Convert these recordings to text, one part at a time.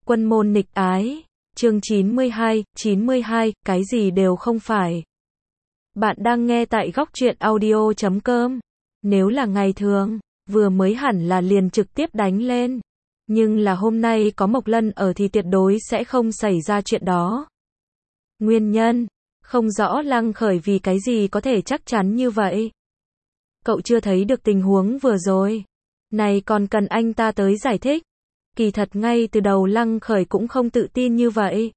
Quân môn nghịch ái, chương 92, cái gì đều không phải. Bạn đang nghe tại góc truyện audio.com. Nếu là ngày thường, vừa mới hẳn là liền trực tiếp đánh lên. Nhưng là hôm nay có Mộc Lân ở thì tuyệt đối sẽ không xảy ra chuyện đó. Nguyên nhân, không rõ Lăng Khởi vì cái gì có thể chắc chắn như vậy. Cậu chưa thấy được tình huống vừa rồi. Này còn cần anh ta tới giải thích. Kỳ thật ngay từ đầu Lăng Khởi cũng không tự tin như vậy.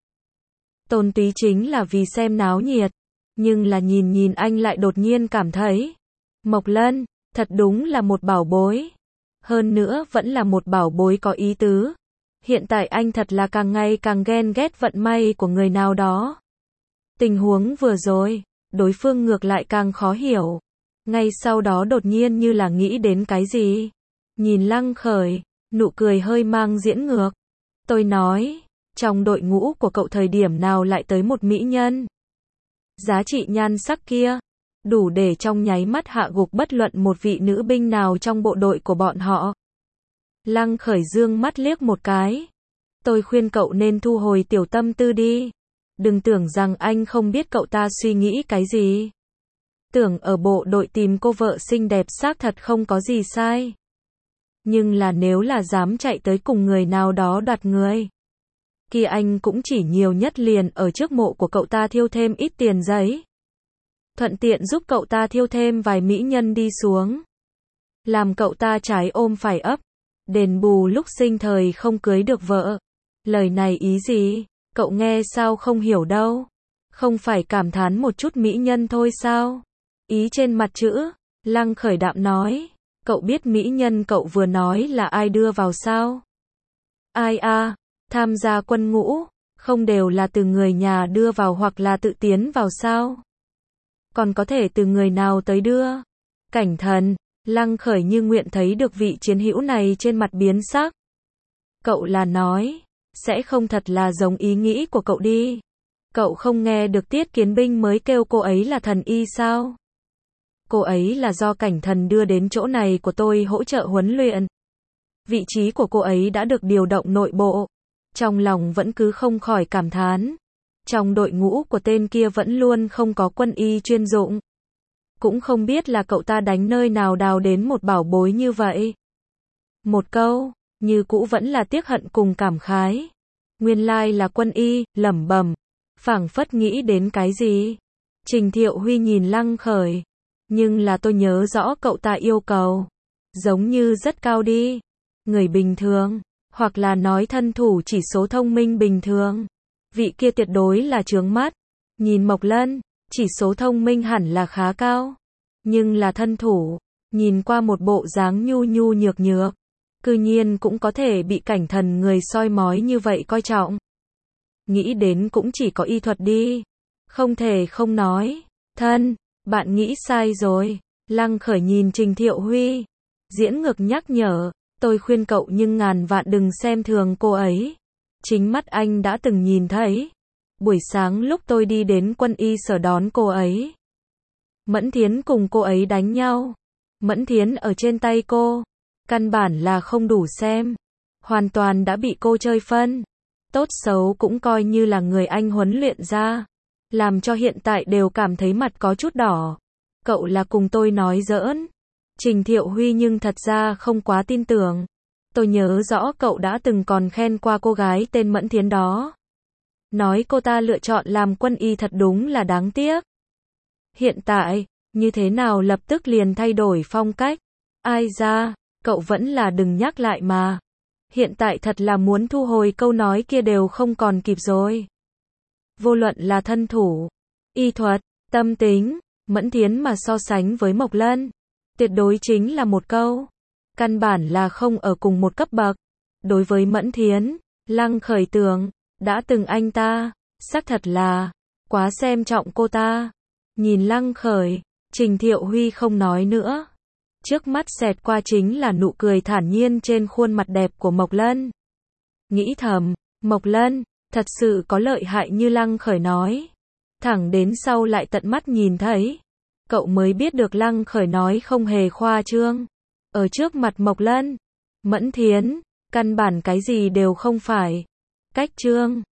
Tôn Túy chính là vì xem náo nhiệt. Nhưng là nhìn anh lại đột nhiên cảm thấy. Mộc Lân, thật đúng là một bảo bối. Hơn nữa vẫn là một bảo bối có ý tứ. Hiện tại anh thật là càng ngày càng ghen ghét vận may của người nào đó. Tình huống vừa rồi, đối phương ngược lại càng khó hiểu. Ngay sau đó đột nhiên như là nghĩ đến cái gì. Nhìn Lăng Khởi, nụ cười hơi mang diễn ngược. Tôi nói, trong đội ngũ của cậu thời điểm nào lại tới một mỹ nhân? Giá trị nhan sắc kia, đủ để trong nháy mắt hạ gục bất luận một vị nữ binh nào trong bộ đội của bọn họ. Lăng Khởi dương mắt liếc một cái. Tôi khuyên cậu nên thu hồi tiểu tâm tư đi. Đừng tưởng rằng anh không biết cậu ta suy nghĩ cái gì. Tưởng ở bộ đội tìm cô vợ xinh đẹp xác thật không có gì sai. Nhưng là nếu là dám chạy tới cùng người nào đó đoạt người, kia anh cũng chỉ nhiều nhất liền ở trước mộ của cậu ta thiêu thêm ít tiền giấy. Thuận tiện giúp cậu ta thiêu thêm vài mỹ nhân đi xuống. Làm cậu ta trái ôm phải ấp. Đền bù lúc sinh thời không cưới được vợ. Lời này ý gì? Cậu nghe sao không hiểu đâu. Không phải cảm thán một chút mỹ nhân thôi sao? Ý trên mặt chữ. Lăng Khởi đạm nói. Cậu biết mỹ nhân cậu vừa nói là ai đưa vào sao? Ai à? Tham gia quân ngũ, không đều là từ người nhà đưa vào hoặc là tự tiến vào sao? Còn có thể từ người nào tới đưa? Cảnh Thần, Lăng Khởi như nguyện thấy được vị chiến hữu này trên mặt biến sắc. Cậu là nói, sẽ không thật là giống ý nghĩ của cậu đi. Cậu không nghe được Tiết Kiến Binh mới kêu cô ấy là thần y sao? Cô ấy là do Cảnh Thần đưa đến chỗ này của tôi hỗ trợ huấn luyện. Vị trí của cô ấy đã được điều động nội bộ. Trong lòng vẫn cứ không khỏi cảm thán. Trong đội ngũ của tên kia vẫn luôn không có quân y chuyên dụng. Cũng không biết là cậu ta đánh nơi nào đào đến một bảo bối như vậy. Một câu, như cũ vẫn là tiếc hận cùng cảm khái. Nguyên lai là quân y, lẩm bẩm, phảng phất nghĩ đến cái gì. Trình Thiệu Huy nhìn Lăng Khởi. Nhưng là tôi nhớ rõ cậu ta yêu cầu. Giống như rất cao đi. Người bình thường. Hoặc là nói thân thủ chỉ số thông minh bình thường. Vị kia tuyệt đối là chướng mắt. Nhìn Mộc Lân, chỉ số thông minh hẳn là khá cao. Nhưng là thân thủ, nhìn qua một bộ dáng nhu nhu nhược nhược. Cư nhiên cũng có thể bị Cảnh Thần người soi mói như vậy coi trọng. Nghĩ đến cũng chỉ có y thuật đi. Không thể không nói. Thân, bạn nghĩ sai rồi. Lăng Khởi nhìn Trình Thiệu Huy. Diễn ngược nhắc nhở. Tôi khuyên cậu nhưng ngàn vạn đừng xem thường cô ấy. Chính mắt anh đã từng nhìn thấy. Buổi sáng lúc tôi đi đến quân y sở đón cô ấy. Mẫn Thiến cùng cô ấy đánh nhau. Mẫn Thiến ở trên tay cô. Căn bản là không đủ xem. Hoàn toàn đã bị cô chơi phân. Tốt xấu cũng coi như là người anh huấn luyện ra. Làm cho hiện tại đều cảm thấy mặt có chút đỏ. Cậu là cùng tôi nói giỡn. Trình Thiệu Huy nhưng thật ra không quá tin tưởng. Tôi nhớ rõ cậu đã từng còn khen qua cô gái tên Mẫn Thiến đó. Nói cô ta lựa chọn làm quân y thật đúng là đáng tiếc. Hiện tại, như thế nào lập tức liền thay đổi phong cách. Ai ra, cậu vẫn là đừng nhắc lại mà. Hiện tại thật là muốn thu hồi câu nói kia đều không còn kịp rồi. Vô luận là thân thủ, y thuật, tâm tính, Mẫn Thiến mà so sánh với Mộc Lân. Tuyệt đối chính là một câu. Căn bản là không ở cùng một cấp bậc. Đối với Mẫn Thiến, Lăng Khởi tưởng, đã từng anh ta, xác thật là, quá xem trọng cô ta. Nhìn Lăng Khởi, Trình Thiệu Huy không nói nữa. Trước mắt xẹt qua chính là nụ cười thản nhiên trên khuôn mặt đẹp của Mộc Lân. Nghĩ thầm, Mộc Lân, thật sự có lợi hại như Lăng Khởi nói. Thẳng đến sau lại tận mắt nhìn thấy. Cậu mới biết được Lăng Khởi nói không hề khoa trương. Ở trước mặt Mộc Lân, Mẫn Thiến, căn bản cái gì đều không phải. Cách chương